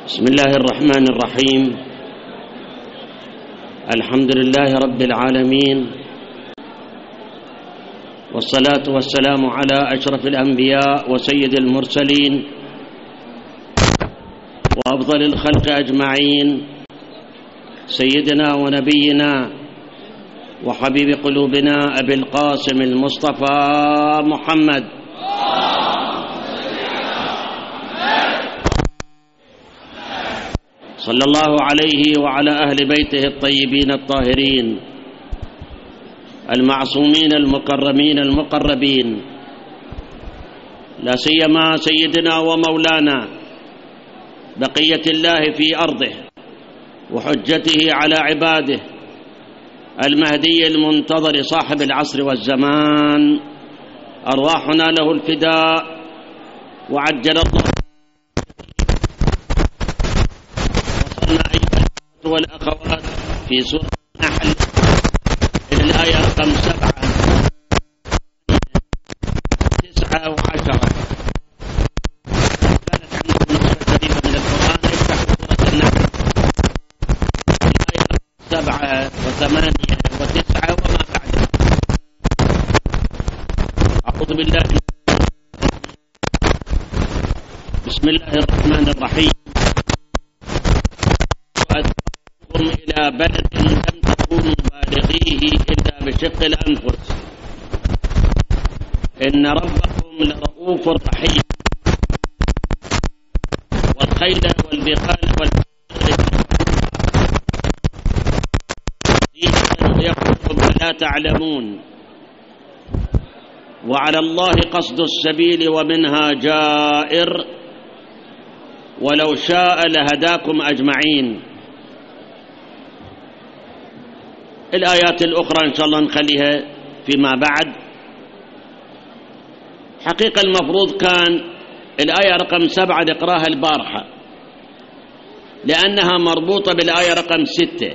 بسم الله الرحمن الرحيم. الحمد لله رب العالمين، والصلاة والسلام على أشرف الأنبياء وسيد المرسلين وأفضل الخلق أجمعين، سيدنا ونبينا وحبيب قلوبنا أبي القاسم المصطفى محمد صلى الله عليه وعلى أهل بيته الطيبين الطاهرين المعصومين المكرمين المقربين، لا سيما سيدنا ومولانا بقية الله في أرضه وحجته على عباده المهدي المنتظر صاحب العصر والزمان، أرواحنا له الفداء وعجل الله. وصلنا أيها الأخوة والأخوات في سورة النحل إلى الآية رقم 7 9 و10. كانت عندكم نسخة قريبة من القرآن، افتحوا سورة النحل الآية 7 و8 و9 وما بعدها. أعوذ بالله بسم الله الرحمن الرحيم. وأدعوكم إلى بلد لم تكونوا بالغيه إلا بشق الأنفس إن ربكم لرؤوف رحيم. والخيل والبغال ويقولون لا تعلمون، وعلى الله قصد السبيل ومنها جائر ولو شاء لهداكم أجمعين. الآيات الأخرى إن شاء الله نخليها فيما بعد. حقيقة المفروض كان الآية رقم 7 نقراها البارحة لأنها مربوطة بالآية رقم 6.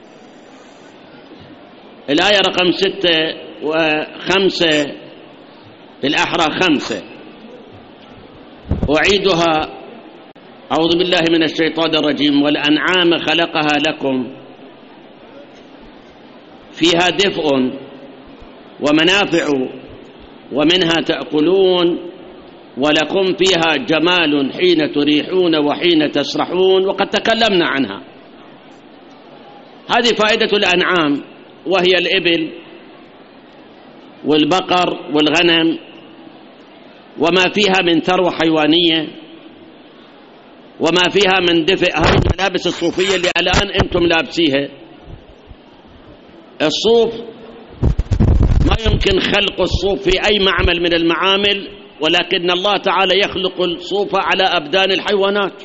الآية رقم 6 و5 بالأحرى 5 أعيدها. أعوذ بالله من الشيطان الرجيم. والأنعام خلقها لكم فيها دفء ومنافع ومنها تأكلون ولكم فيها جمال حين تريحون وحين تسرحون، وقد تكلمنا عنها. هذه فائدة الأنعام، وهي الإبل والبقر والغنم وما فيها من ثروة حيوانية وما فيها من دفء. هذه الملابس الصوفية اللي الآن أنتم لابسيها، الصوف ما يمكن خلق الصوف في أي معمل من المعامل، ولكن الله تعالى يخلق الصوف على أبدان الحيوانات.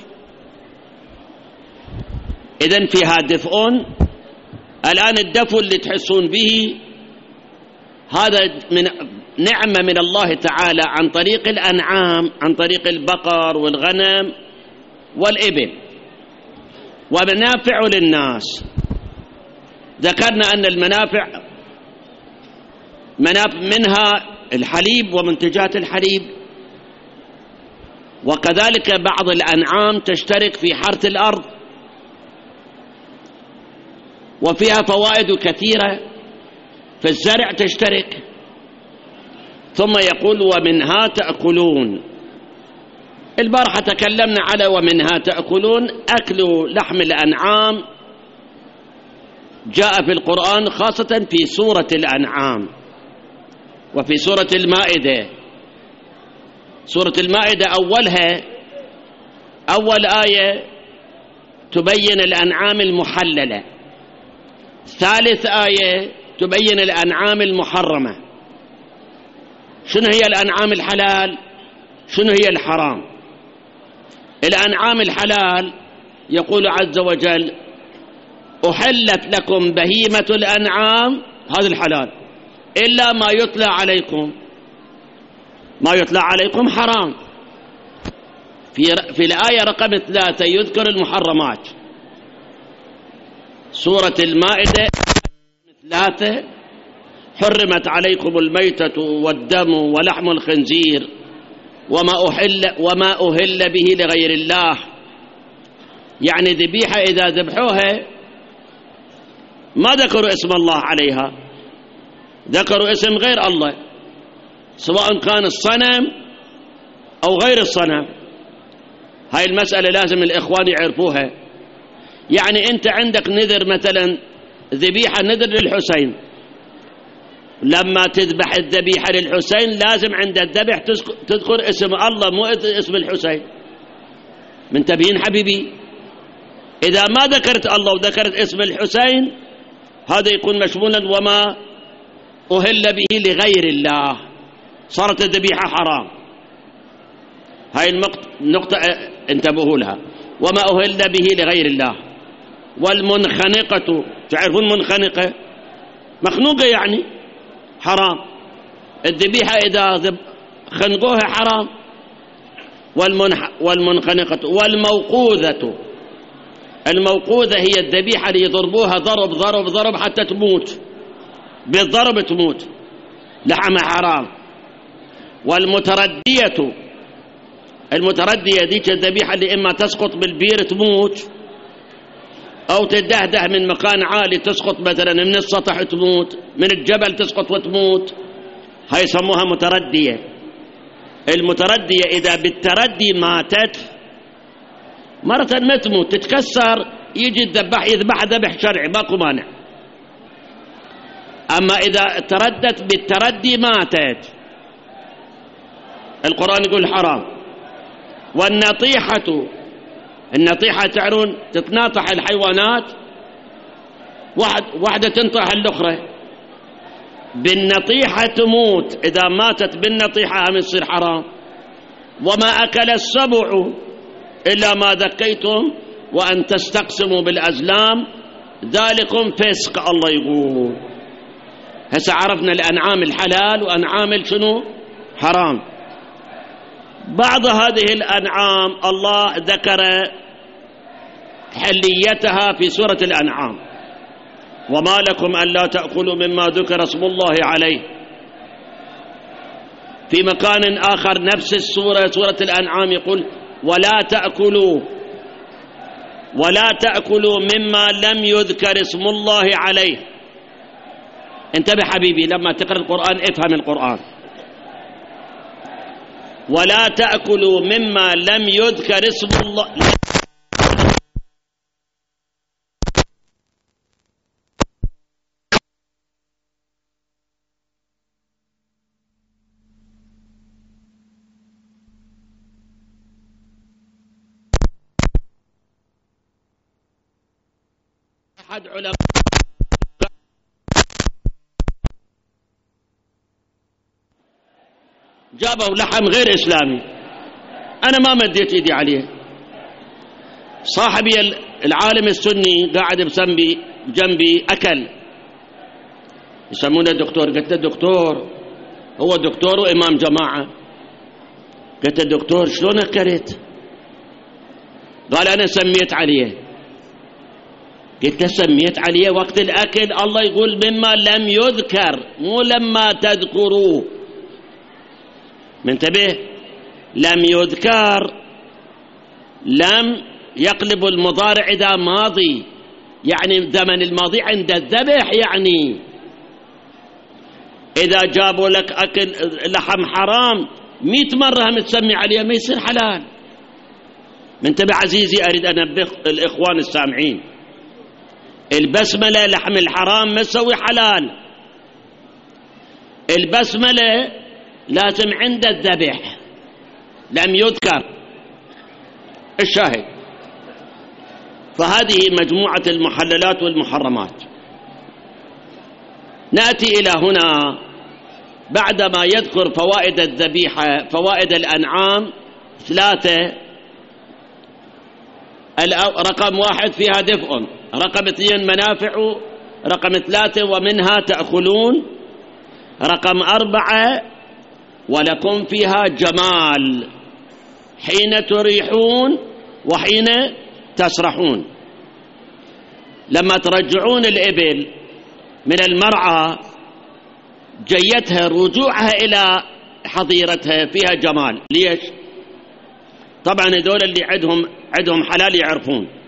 إذن فيها دفء. الآن الدفء اللي تحسون به هذا من نعمة من الله تعالى عن طريق الأنعام، عن طريق البقر والغنم والإبل، ومنافع للناس. ذكرنا أن المنافع منها الحليب ومنتجات الحليب، وكذلك بعض الأنعام تشترك في حرث الأرض وفيها فوائد كثيرة، في الزرع تشترك. ثم يقول ومنها تأكلون. البارحة تكلمنا على ومنها تأكلون. أكل لحم الأنعام جاء في القرآن خاصة في سورة الأنعام وفي سورة المائدة. سورة المائدة أول آية تبين الأنعام المحللة، ثالث آية تبين الأنعام المحرمة. شنو هي الأنعام الحلال؟ شنو هي الحرام؟ الأنعام الحلال يقول عز وجل أحلت لكم بهيمة الأنعام، هذا الحلال، إلا ما يتلى عليكم. ما يتلى عليكم حرام. في الآية رقم 3 يذكر المحرمات. سورة المائدة 3 حرمت عليكم الميتة والدم ولحم الخنزير وما أهل به لغير الله يعني ذبيحة إذا ذبحوها ما ذكروا اسم الله عليها، ذكروا اسم غير الله، سواء كان الصنم أو غير الصنم. هاي المسألة لازم الإخوان يعرفوها. يعني أنت عندك نذر مثلا ذبيحة نذر للحسين، لما تذبح الذبيحة للحسين لازم عند الذبح تذكر اسم الله مو اسم الحسين. منتبهين حبيبي؟ إذا ما ذكرت الله وذكرت اسم الحسين هذا يكون مشمولا وما أهل به لغير الله، صارت الذبيحة حرام. هاي النقطة انتبهوا لها. وما أهل به لغير الله. والمنخنقة، تعرفون منخنقة؟ مخنوقة يعني حرام. الذبيحة إذا خنقوها حرام. والمنخنقة. والموقوذة، الموقوذة هي الذبيحة اللي يضربوها ضرب ضرب ضرب حتى تموت، بالضرب تموت، لحمها حرام. والمتردية، المتردية ذيك الذبيحة اللي إما تسقط بالبير تموت، أو تدهده من مكان عالي تسقط مثلا من السطح تموت، من الجبل تسقط وتموت، هاي يسموها متردية. المتردية إذا بالتردي ماتت مرة ما تموت، تتكسر، يجي الذبح يذبح ذبح شرعي ماكو مانع. أما إذا تردت بالتردي ماتت، القرآن يقول حرام. والنطيحة، النطيحة تعرون تتناطح الحيوانات، واحدة تنطح الأخرى، بالنطيحة تموت، إذا ماتت بالنطيحة هم يصير حرام. وما أكل السبع إلا ما ذكيتم وأن تستقسموا بالأزلام ذلكم فسق، الله يقول. هسه عرفنا الأنعام الحلال وأنعام شنو حرام. بعض هذه الأنعام الله ذكر حليتها في سورة الأنعام: وما لكم ألا تأكلوا مما ذكر اسم الله عليه. في مكان آخر نفس السورة، سورة الأنعام، يقول: ولا تأكلوا مما لم يذكر اسم الله عليه. انتبه حبيبي، لما تقرأ القرآن افهم القرآن. ولا تأكلوا مما لم يذكر اسم الله. أحد علماء جابوا لحم غير إسلامي، أنا ما مديت إيدي عليه، صاحبي العالم السني قاعد بجنبي أكل، يسمونه دكتور. قلت له: دكتور، هو دكتور وإمام جماعة. قلت له: دكتور شلون أكلت؟ قال: أنا سميت عليه. قلت له: سميت عليه وقت الأكل الله يقول مما لم يذكر، مو لما تذكروه. منتبه، لم يذكر، لم يقلب المضارع إذا ماضي، يعني زمن الماضي عند الذبح. يعني إذا جابوا لك أكل لحم حرام 100 مرة هم تسمي عليه ما يصير حلال. منتبه عزيزي، أريد أن أنبه الإخوان السامعين، البسملة لحم الحرام ما تسوي حلال. البسملة لازم عند الذبح، لم يذكر. الشاهد، فهذه مجموعة المحللات والمحرمات. نأتي إلى هنا بعدما يذكر فوائد الذبيحة، فوائد الأنعام 3. رقم 1 فيها دفء، رقم 2 منافع، رقم 3 ومنها تأكلون، رقم 4 ولكم فيها جمال حين تريحون وحين تسرحون. لما ترجعون الإبل من المرعى جيتها رجوعها إلى حظيرتها فيها جمال. ليش؟ طبعا هذول اللي عندهم حلال يعرفون.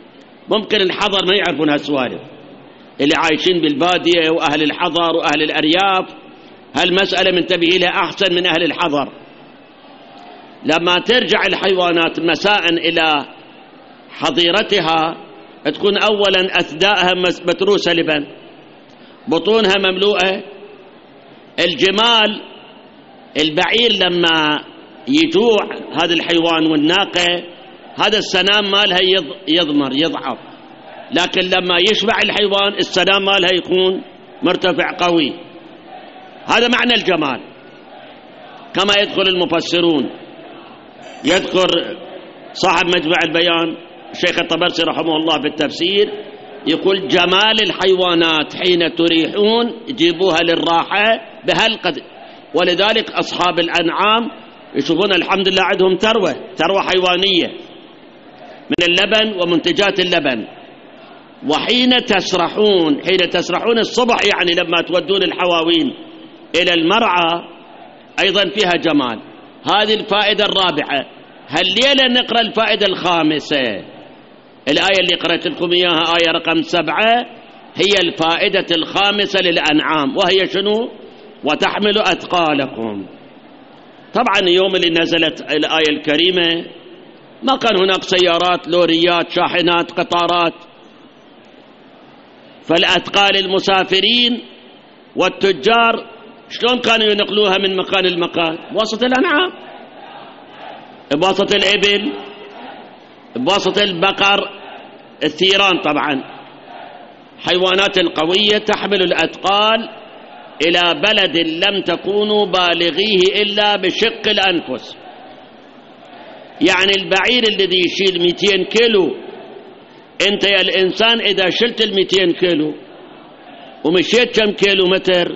ممكن الحضر ما يعرفون هالسوالف، اللي عايشين بالبادية وأهل الحضر وأهل الأرياف هالمسألة منتبه لها أحسن من أهل الحضر. لما ترجع الحيوانات مساء إلى حظيرتها تكون أولا أثداءها متروسة لبن، بطونها مملوءة. الجمال البعير لما يجوع هذا الحيوان والناقة هذا السنام مالها يضمر يضعف، لكن لما يشبع الحيوان السنام مالها يكون مرتفع قوي. هذا معنى الجمال. كما يدخل المفسرون، يذكر صاحب مجمع البيان الشيخ الطبرسي رحمه الله في التفسير يقول جمال الحيوانات حين تريحون جيبوها للراحة بهالقدر. ولذلك أصحاب الأنعام يشوفون الحمد لله عندهم ثروة حيوانية من اللبن ومنتجات اللبن. وحين تسرحون الصبح، يعني لما تودون الحواوين إلى المرعى أيضا فيها جمال. هذه الفائدة الرابعة. هالليلة نقرأ الفائدة الخامسة. الآية اللي قرأت لكم إياها آية رقم 7 هي الفائدة الخامسة للأنعام، وهي شنو؟ وتحمل أثقالكم. طبعا يوم اللي نزلت الآية الكريمة ما كان هناك سيارات، لوريات، شاحنات، قطارات، فالأثقال المسافرين والتجار شلون كانوا ينقلوها من مكان لمكان؟ بواسطة الأنعام، بواسطة الإبل، بواسطة البقر، الثيران. طبعا حيوانات القوية تحمل الأثقال إلى بلد لم تكونوا بالغيه إلا بشق الأنفس. يعني البعير الذي يشيل 200 كيلو، أنت يا الإنسان إذا شلت 200 كيلو ومشيت كم كيلو متر،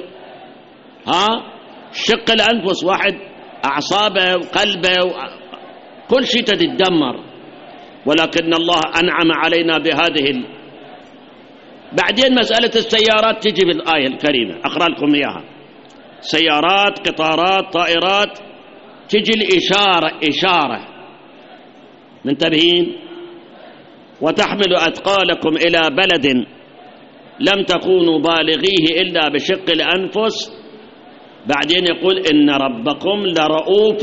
شق الأنفس، واحد أعصابه وقلبه كل شيء تتدمر. ولكن الله أنعم علينا بهذه بعدين مسألة السيارات تجي بالآية الكريمة، أقرأ لكم إياها. سيارات، قطارات، طائرات، تجي الإشارة منتبهين. وتحمل أثقالكم إلى بلد لم تكونوا بالغيه إلا بشق الأنفس. بعدين يقول إن ربكم لرؤوف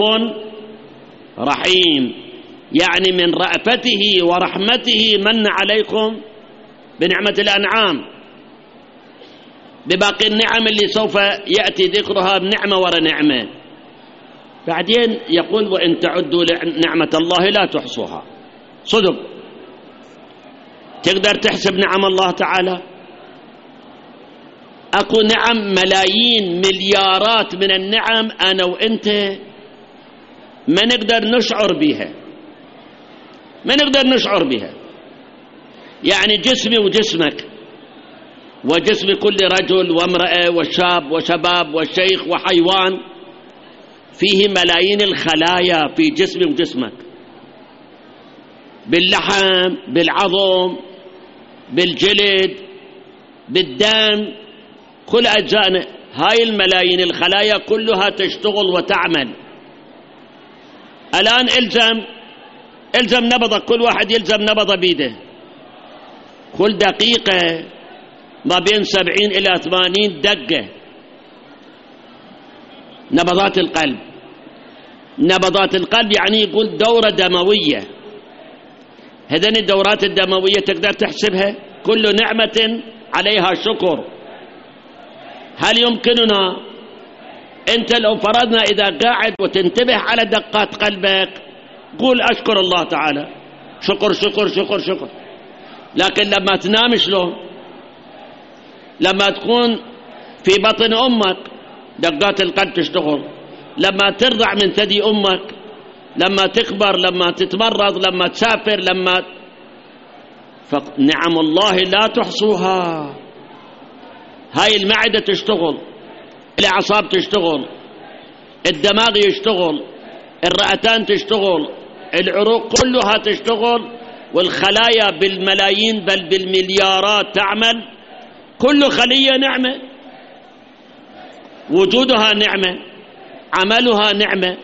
رحيم، يعني من رأفته ورحمته من عليكم بنعمة الأنعام، بباقي النعم اللي سوف يأتي ذكرها بنعمة ورا نعمة. بعدين يقول وإن تعدوا نعمة الله لا تحصوها. صدق تقدر تحسب نعم الله تعالى؟ أكو نعم ملايين مليارات من النعم أنا وإنت ما نقدر نشعر بها، ما نقدر نشعر بها. يعني جسمي وجسمك وجسم كل رجل وامرأة وشاب وشباب وشيخ وحيوان فيه ملايين الخلايا في جسمي وجسمك، باللحم، بالعظم، بالجلد، بالدم، كل أجزائنا. هاي الملايين الخلايا كلها تشتغل وتعمل. الآن الزم نبضك، كل واحد يلزم نبضه بيده، كل دقيقة ما بين 70 إلى 80 دقة نبضات القلب. نبضات القلب يعني يقول دورة دموية. هذين الدورات الدموية تقدر تحسبها؟ كل نعمة عليها شكر. هل يمكننا أنت لو فرضنا إذا قاعد وتنتبه على دقات قلبك قول أشكر الله تعالى، شكر شكر شكر شكر. لكن لما تنام شلون؟ لما تكون في بطن أمك دقات القلب تشتغل، لما ترضع من ثدي أمك، لما تكبر، لما تتمرض، لما تسافر، نعم الله لا تحصوها. هاي المعدة تشتغل، الأعصاب تشتغل، الدماغ يشتغل، الرئتان تشتغل، العروق كلها تشتغل، والخلايا بالملايين بل بالمليارات تعمل. كل خلية نعمة، وجودها نعمة، عملها نعمة،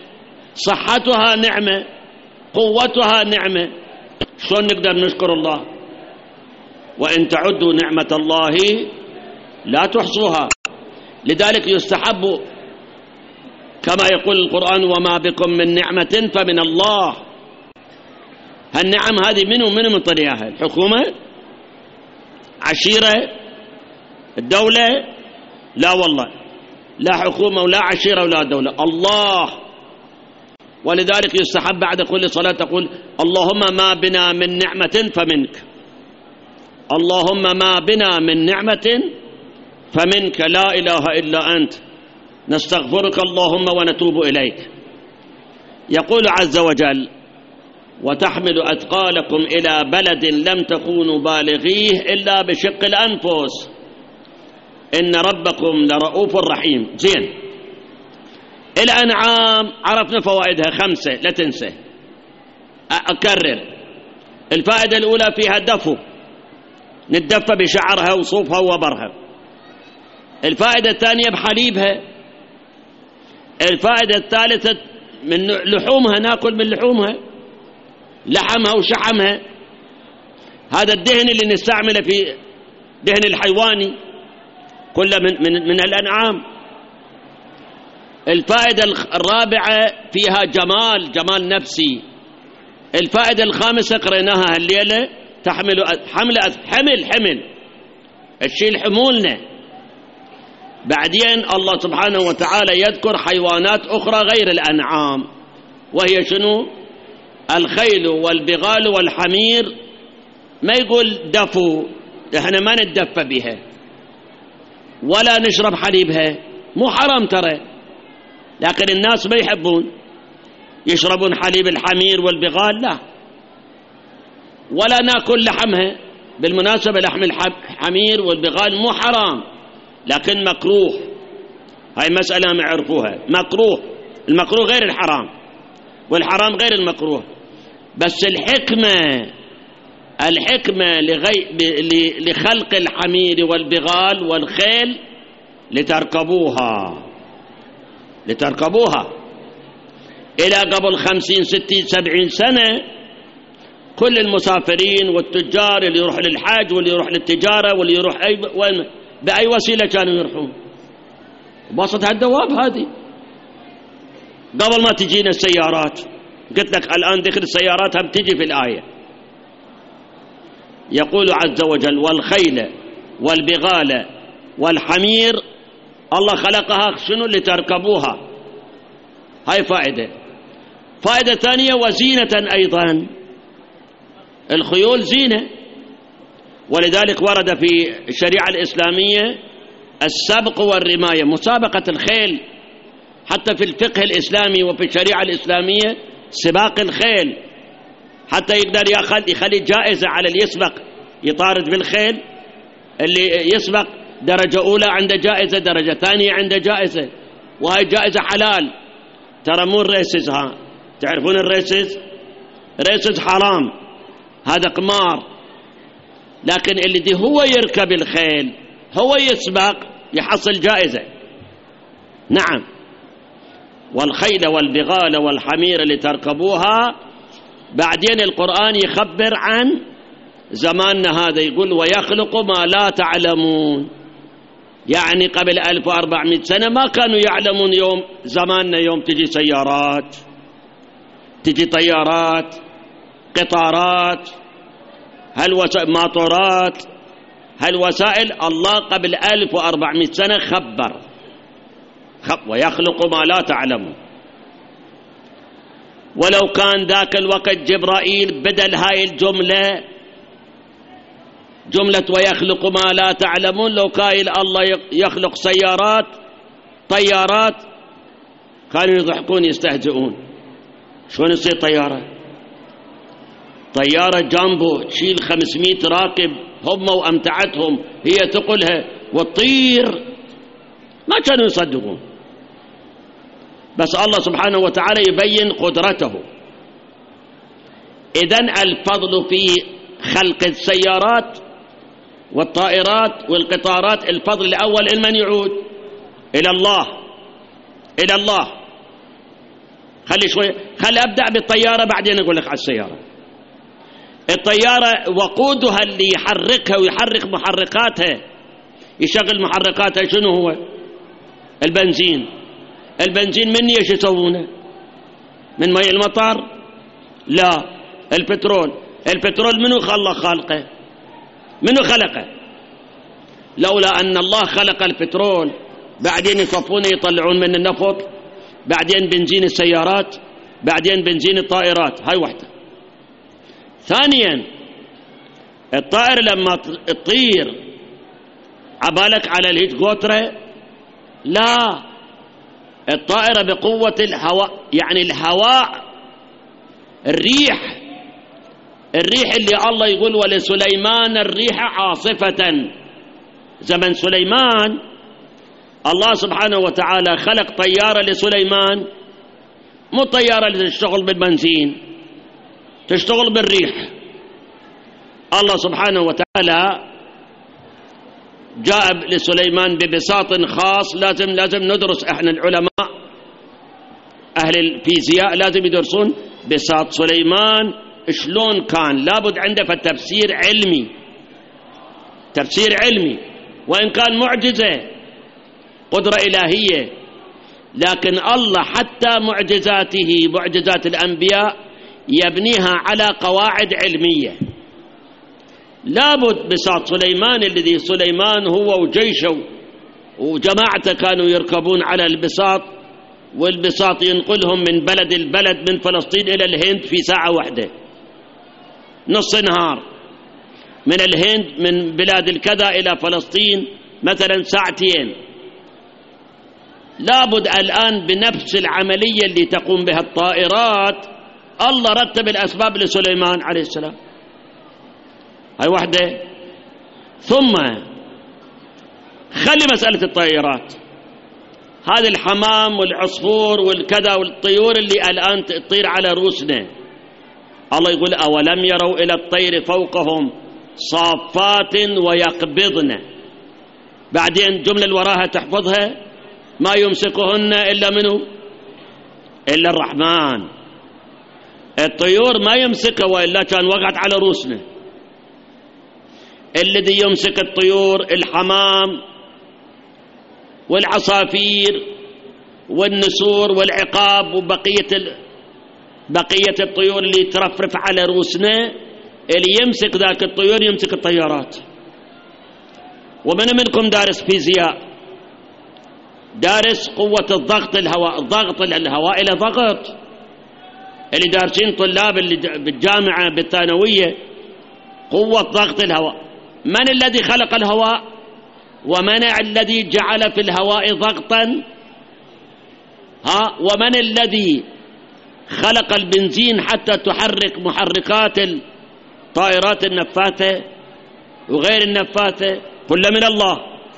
صحتها نعمة، قوتها نعمة. شلون نقدر نشكر الله؟ وإن تعدوا نعمة الله لا تحصوها. لذلك يستحب كما يقول القرآن وما بكم من نعمة فمن الله. هالنعم هذه من طريقها؟ الحكومة، عشيرة، الدولة؟ لا والله، لا حكومة ولا عشيرة ولا دولة، الله. ولذلك يستحب بعد كل صلاة تقول اللهم ما بنا من نعمة فمنك، اللهم ما بنا من نعمة فمنك، لا إله إلا أنت، نستغفرك اللهم ونتوب إليك. يقول عز وجل وتحمل أثقالكم إلى بلد لم تكونوا بالغيه إلا بشق الأنفس إن ربكم لرؤوف رحيم. زين، الأنعام عرفنا فوائدها 5، لا تنسى، أكرر. الفائدة الأولى فيها دفو، نتدفى بشعرها وصوفها ووبرها. الفائدة الثانية بحليبها. الفائدة الثالثة من لحومها، ناكل من لحومها، لحمها وشحمها. هذا الدهن اللي نستعمله في دهن الحيواني كله من الأنعام. الفائدة الرابعة فيها جمال نفسي. الفائدة الخامسة قريناها الليلة، تحمل حمل الشيء حمولنا. بعدين الله سبحانه وتعالى يذكر حيوانات أخرى غير الأنعام، وهي شنو؟ الخيل والبغال والحمير. ما يقول دفو، احنا ما نتدفى بها ولا نشرب حليبها، مو حرام ترى، لكن الناس ما يحبون يشربون حليب الحمير والبغال، لا. ولا ناكل لحمها. بالمناسبة لحم الحمير والبغال مو حرام، لكن مكروه. هاي مسألة ما يعرفوها، مكروه. المكروه غير الحرام، والحرام غير المكروه. بس الحكمة لخلق الحمير والبغال والخيل لتركبوها. إلى قبل 50 60 70 سنة كل المسافرين والتجار اللي يروح للحاج واللي يروح للتجارة واللي يروح بأي وسيلة كانوا يروحون؟ بواسطة هالدواب هذه، قبل ما تجينا السيارات. قلت لك الآن ذكر السيارات هم تجي في الآية. يقول عز وجل والخيل والبغال والحمير الله خلقها شنو؟ لتركبوها. هاي فائدة ثانية وزينة أيضا. الخيول زينة، ولذلك ورد في الشريعة الإسلامية السبق والرماية، مسابقة الخيل. حتى في الفقه الإسلامي وفي الشريعة الإسلامية سباق الخيل، حتى يقدر يخلي جائزة على اللي يسبق، يطارد بالخيل. اللي يسبق درجة أولى عنده جائزة، درجة ثانية عنده جائزة، وهي جائزة حلال. ترى مو الريسز، تعرفون الريسز؟ ريسز حرام، هذا قمار. لكن اللي دي هو يركب الخيل، هو يسبق، يحصل جائزة. نعم. والخيل والبغال والحمير لتركبوها. بعدين القرآن يخبر عن زماننا هذا، يقول ويخلق ما لا تعلمون. يعني قبل 1400 سنة ما كانوا يعلمون. يوم زماننا يوم تجي سيارات، تجي طيارات، قطارات، ماطورات، هالوسائل. الله قبل 1400 سنة خبر ويخلق ما لا تعلمون. ولو كان ذاك الوقت جبرائيل بدل هاي الجملة، جملة ويخلق ما لا تعلمون، لو قايل الله يخلق سيارات طيارات، كانوا يضحكون يستهزئون. شلون يصير طيارة جامبو تشيل 500 راكب هم وأمتعتهم، هي ثقلها وتطير؟ ما كانوا يصدقون. بس الله سبحانه وتعالى يبين قدرته. إذن الفضل في خلق السيارات والطائرات والقطارات، الفضل الأول لمن يعود؟ إلى الله. خلي أبدأ بالطيارة بعدين أقول لك على السيارة. الطيارة وقودها اللي يحركها ويحرك محركاتها، يشغل محركاتها شنو هو؟ البنزين. البنزين من ايش يسوونه؟ من ماء المطر؟ لا، البترول منو خلقه؟ منو خلقه؟ لولا أن الله خلق البترول بعدين يصفونه يطلعون من النفط، بعدين بنزين السيارات، بعدين بنزين الطائرات. هاي واحدة. ثانيا، الطائر لما تطير عبالك على الهيليكوبتر؟ لا، الطائرة بقوة الهواء، يعني الهواء، الريح اللي الله يقول ولسليمان الريح عاصفة. زمن سليمان الله سبحانه وتعالى خلق طيارة لسليمان، مو طيارة اللي تشتغل بالبنزين، تشتغل بالريح. الله سبحانه وتعالى جاء لسليمان ببساط خاص. لازم ندرس، احنا العلماء اهل الفيزياء لازم يدرسون بساط سليمان شلون كان، لابد عنده تفسير علمي، وإن كان معجزة قدرة إلهية، لكن الله حتى معجزات الأنبياء يبنيها على قواعد علمية. لابد بساط سليمان، الذي سليمان هو وجيشه وجماعته كانوا يركبون على البساط، والبساط ينقلهم من بلد البلد، من فلسطين إلى الهند في ساعة واحدة، نص نهار. من الهند، من بلاد الكذا إلى فلسطين مثلا ساعتين. لابد الآن بنفس العملية اللي تقوم بها الطائرات، الله رتب الأسباب لسليمان عليه السلام. هاي واحدة. ثم خلي مسألة الطائرات، هذا الحمام والعصفور والكذا والطيور اللي الآن تطير على رؤوسنا، الله يقول أولم يروا إلى الطير فوقهم صافات ويقبضن. بعدين جملة اللي وراها تحفظها، ما يمسكهن إلا منه؟ إلا الرحمن. الطيور ما يمسكها وإلا كان وقعت على رؤوسنا. الذي يمسك الطيور الحمام والعصافير والنسور والعقاب وبقية الطيور اللي ترفرف على رؤوسنا، اللي يمسك ذاك الطيور يمسك الطيارات. ومن منكم دارس فيزياء، دارس قوة الضغط الهواء، ضغط الهواء إلى ضغط. اللي دارسين طلاب اللي بالجامعة بالثانوية قوة ضغط الهواء. من الذي خلق الهواء؟ ومن الذي جعل في الهواء ضغطا؟ ومن الذي خلق البنزين حتى تحرك محركات الطائرات النفاثة وغير النفاثة؟ كل من الله.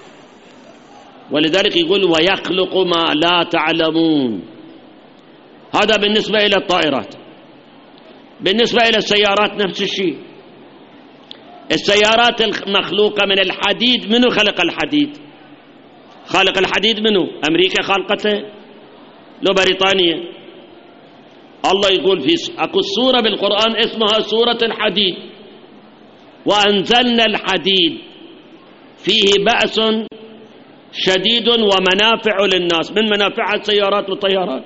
ولذلك يقول ويخلق ما لا تعلمون. هذا بالنسبة إلى الطائرات. بالنسبة إلى السيارات نفس الشيء. السيارات المخلوقة من الحديد، منو خلق الحديد؟ خالق الحديد منو؟ أمريكا خلقته؟ لو بريطانيا؟ الله يقول أكو سورة بالقرآن اسمها سورة الحديد، وأنزلنا الحديد فيه بأس شديد ومنافع للناس. من منافعها السيارات والطيارات.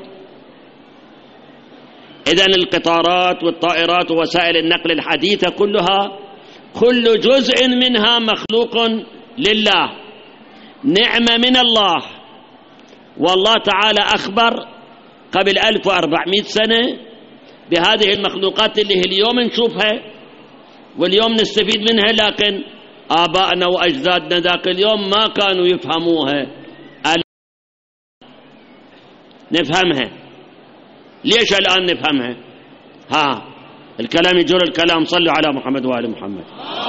إذن القطارات والطائرات ووسائل النقل الحديثة كلها، كل جزء منها مخلوق لله، نعمة من الله. والله تعالى أخبر قبل 1400 سنة بهذه المخلوقات اللي اليوم نشوفها واليوم نستفيد منها، لكن آبائنا وأجدادنا ذاك اليوم ما كانوا يفهموها. نفهمها. ليش الآن نفهمها؟ الكلام يجر الكلام. صلوا على محمد وآل محمد.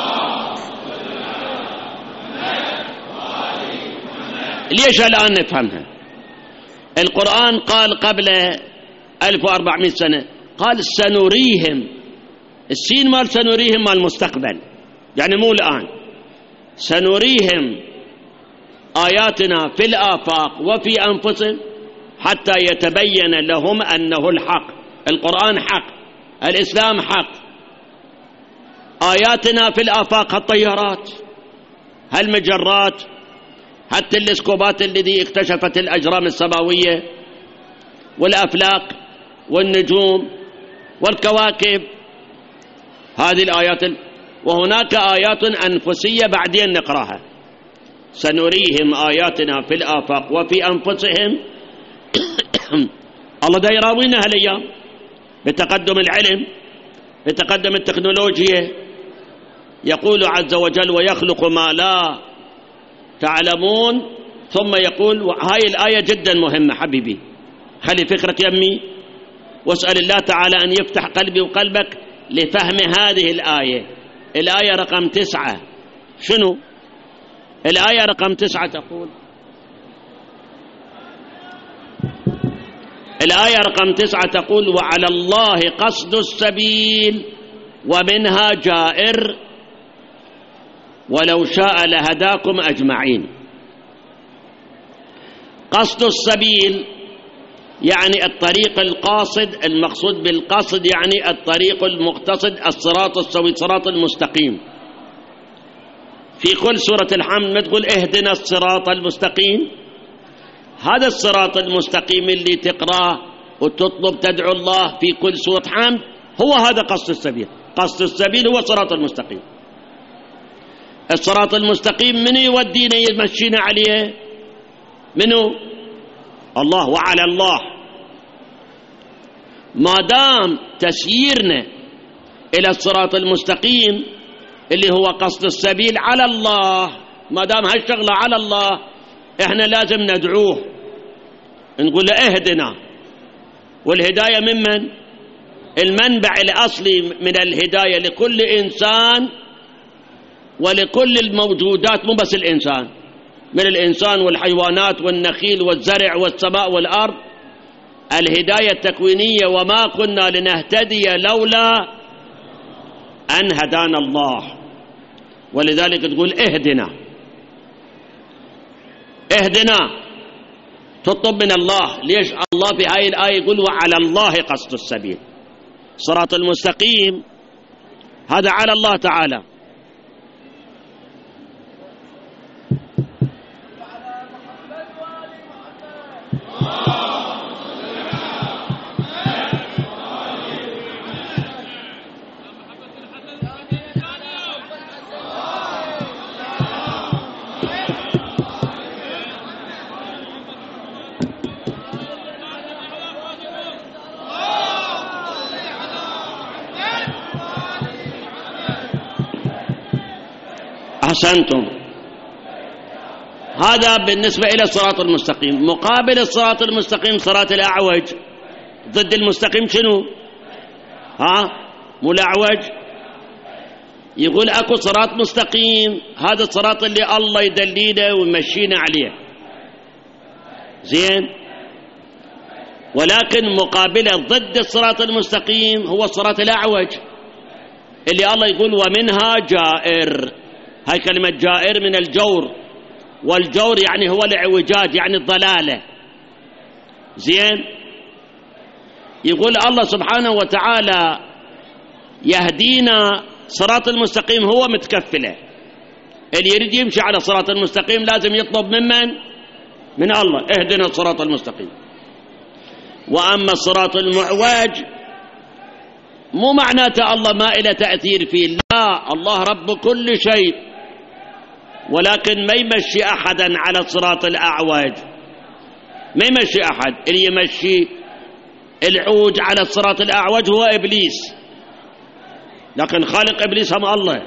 ليش الآن نفهمها؟ القرآن قال قبل 1400 سنة، قال سنريهم. السين مال سنريهم مال المستقبل، يعني مو الآن. سنريهم آياتنا في الآفاق وفي أنفسهم حتى يتبين لهم أنه الحق. القرآن حق، الإسلام حق. آياتنا في الآفاق، الطيارات، هالمجرات، هالتلسكوبات التي اكتشفت الأجرام السماوية والأفلاك والنجوم والكواكب، هذه الآيات. وهناك آيات أنفسية بعدين نقرأها، سنريهم آياتنا في الآفاق وفي أنفسهم. الله دا يراوينا هالأيام بتقدم العلم، بتقدم التكنولوجيا. يقول عز وجل: ويخلق ما لا تعلمون. ثم يقول، هاي الآية جدا مهمة حبيبي، خلي فكرة يمي واسأل الله تعالى أن يفتح قلبي وقلبك لفهم هذه الآية. الآية رقم 9 شنو؟ الآية رقم 9 تقول، الآية رقم 9 تقول: وعلى الله قصد السبيل ومنها جائر ولو شاء لهداكم أجمعين. قصد السبيل يعني الطريق القاصد، المقصود بالقصد يعني الطريق المقتصد، الصراط السوي، الصراط المستقيم. في كل سورة الحمد ما تقول اهدنا الصراط المستقيم؟ هذا الصراط المستقيم اللي تقراه وتطلب تدعو الله في كل سورة حمد، هو هذا قصد السبيل. قصد السبيل هو الصراط المستقيم. الصراط المستقيم من يودينا يمشينا عليه؟ منه؟ الله. وعلى الله. ما دام تسييرنا إلى الصراط المستقيم اللي هو قصد السبيل على الله، ما دام هالشغلة على الله، احنا لازم ندعوه، نقول له اهدنا. والهداية ممن؟ المنبع الأصلي من الهداية لكل إنسان ولكل الموجودات، مو بس الإنسان، من الإنسان والحيوانات والنخيل والزرع والسماء والأرض. الهداية التكوينية: وما كنا لنهتدي لولا أن هدانا الله. ولذلك تقول اهدنا، اهدنا، تطلب من الله. ليش الله في هاي الآية يقول وعلى الله قصد السبيل؟ صراط المستقيم هذا على الله تعالى. أحسنتم. هذا بالنسبة إلى الصراط المستقيم. مقابل الصراط المستقيم صراط الأعوج. ضد المستقيم شنو؟ مو الأعوج. يقول أكو صراط مستقيم، هذا الصراط اللي الله يدلينا ويمشينا عليه، زين. ولكن مقابله ضد الصراط المستقيم هو الصراط الأعوج اللي الله يقول ومنها جائر. هاي كلمة جائر من الجور، والجور يعني هو الاعوجاج، يعني الضلالة، زين. يقول الله سبحانه وتعالى يهدينا صراط المستقيم، هو متكفله. اللي يريد يمشي على صراط المستقيم لازم يطلب من الله اهدنا الصراط المستقيم. وأما الصراط المعوج مو معناته الله ما إلى تأثير فيه، لا، الله رب كل شيء، ولكن ما يمشي أحدا على الصراط الأعوج، ما يمشي أحد. اللي يمشي العوج على الصراط الأعوج هو إبليس، لكن خالق إبليس هم الله.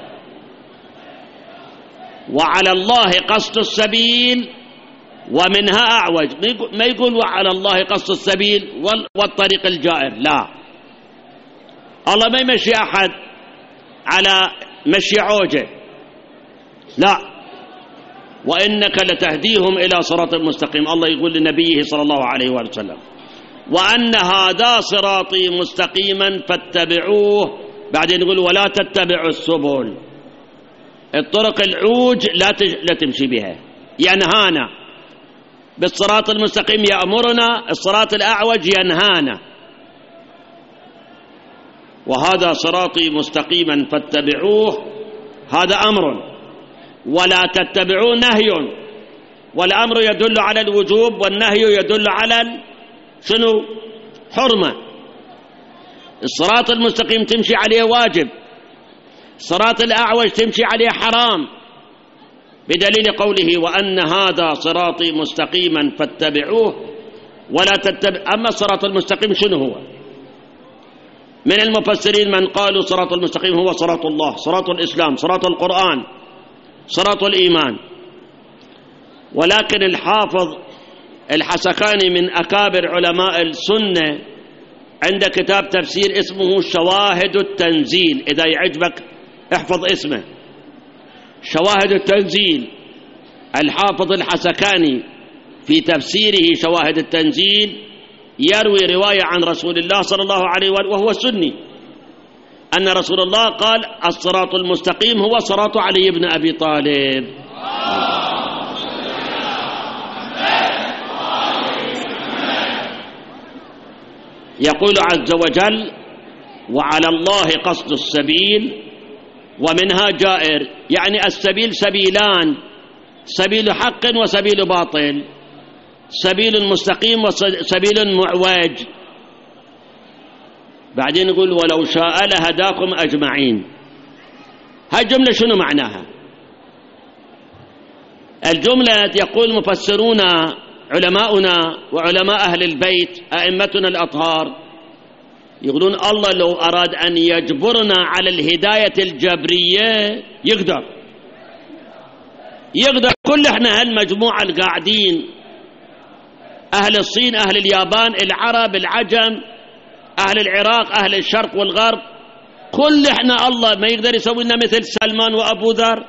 وعلى الله قصد السبيل ومنها أعوج، ما يقول وعلى الله قصد السبيل والطريق الجائر، لا، الله ما يمشي أحد على مشي عوجه، لا. وإنك لتهديهم إلى صراط مستقيم. الله يقول لنبيه صلى الله عليه وسلم وأن هذا صراطي مستقيما فاتبعوه. بعدين يقول ولا تتبعوا السبل، الطرق العوج لا تمشي بها. ينهانا بالصراط المستقيم، يأمرنا. الصراط الأعوج ينهانا. وهذا صراطي مستقيما فاتبعوه، هذا أمر، ولا تتبعوه نهي، والأمر يدل على الوجوب والنهي يدل على شنو؟ حرمة. الصراط المستقيم تمشي عليه واجب، الصراط الأعوج تمشي عليه حرام، بدليل قوله وأن هذا صراطي مستقيما فاتبعوه ولا تتبع. أما الصراط المستقيم شنو هو؟ من المفسرين من قالوا صراط المستقيم هو صراط الله، صراط الإسلام، صراط القرآن، صراط الإيمان. ولكن الحافظ الحسكاني من أكابر علماء السنة عند كتاب تفسير اسمه شواهد التنزيل، إذا يعجبك احفظ اسمه، شواهد التنزيل. الحافظ الحسكاني في تفسيره شواهد التنزيل يروي رواية عن رسول الله صلى الله عليه وآله وهو سني، أن رسول الله قال الصراط المستقيم هو صراط علي بن أبي طالب. يقول عز وجل وعلى الله قصد السبيل ومنها جائر، يعني السبيل سبيلان، سبيل حق وسبيل باطل، سبيل مستقيم وسبيل معوج. بعدين يقول ولو شاء لهداكم أجمعين. هاي الجملة شنو معناها؟ الجملة يقول مفسرونا علماؤنا وعلماء أهل البيت أئمتنا الأطهار يقولون الله لو أراد أن يجبرنا على الهداية الجبرية يقدر كل احنا هالمجموعة القاعدين، أهل الصين، أهل اليابان، العرب، العجم، أهل العراق، أهل الشرق والغرب، كل احنا الله ما يقدر يسوي لنا مثل سلمان وأبو ذر؟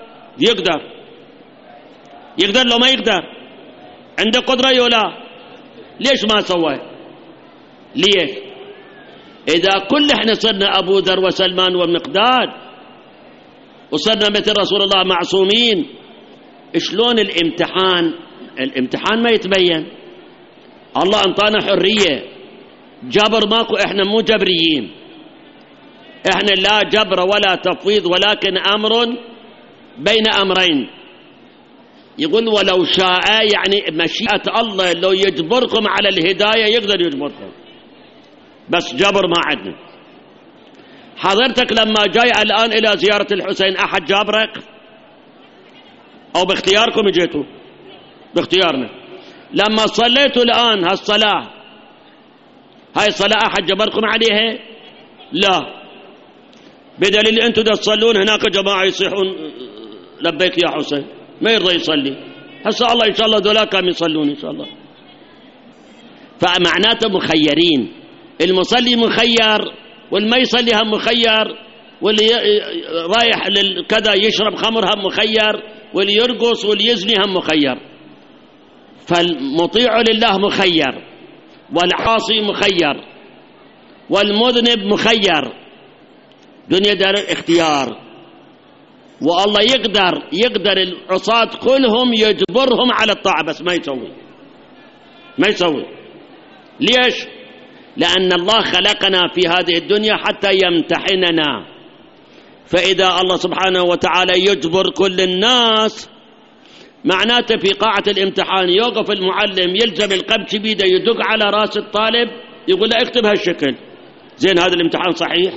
يقدر لو ما يقدر عنده قدرة يولا، ليش ما سوى؟ ليش؟ إذا كل احنا صرنا أبو ذر وسلمان ومقداد وصرنا مثل رسول الله معصومين، شلون الامتحان ما يتبين؟ الله انطانا حرية، جبر ماكو، احنا مو جبريين، احنا لا جبر ولا تفويض، ولكن أمر بين أمرين. يقول ولو شاء، يعني مشيئة الله لو يجبركم على الهداية يقدر يجبركم، بس جبر ما عندنا. حضرتك لما جاي الآن إلى زيارة الحسين أحد جابرك أو باختياركم جيتوا؟ باختيارنا. لما صليتوا الآن هالصلاة، هاي الصلاة أحد جبركم عليها؟ لا، بدليل أنتوا تصلون هناك جماعة يصيحون لبيك يا حسين، ما يرضى يصلي. هسه الله إن شاء الله دولا كانوا يصلون إن شاء الله. فمعناته مخيرين، المصلي مخير والما يصلي هم مخير، واللي رايح للكذا يشرب خمر هم مخير، واللي يرقص واللي يزني هم مخير. فالمطيع لله مخير، والعاصي مخير، والمذنب مخير. دنيا دار الاختيار، والله يقدر العصاة كلهم يجبرهم على الطاعة، بس ما يسوي. ليش؟ لأن الله خلقنا في هذه الدنيا حتى يمتحننا، فإذا الله سبحانه وتعالى يجبر كل الناس معناته في قاعة الامتحان يوقف المعلم يلزم القبش بيده يدق على راس الطالب يقول له اكتب هالشكل، زين هذا الامتحان صحيح؟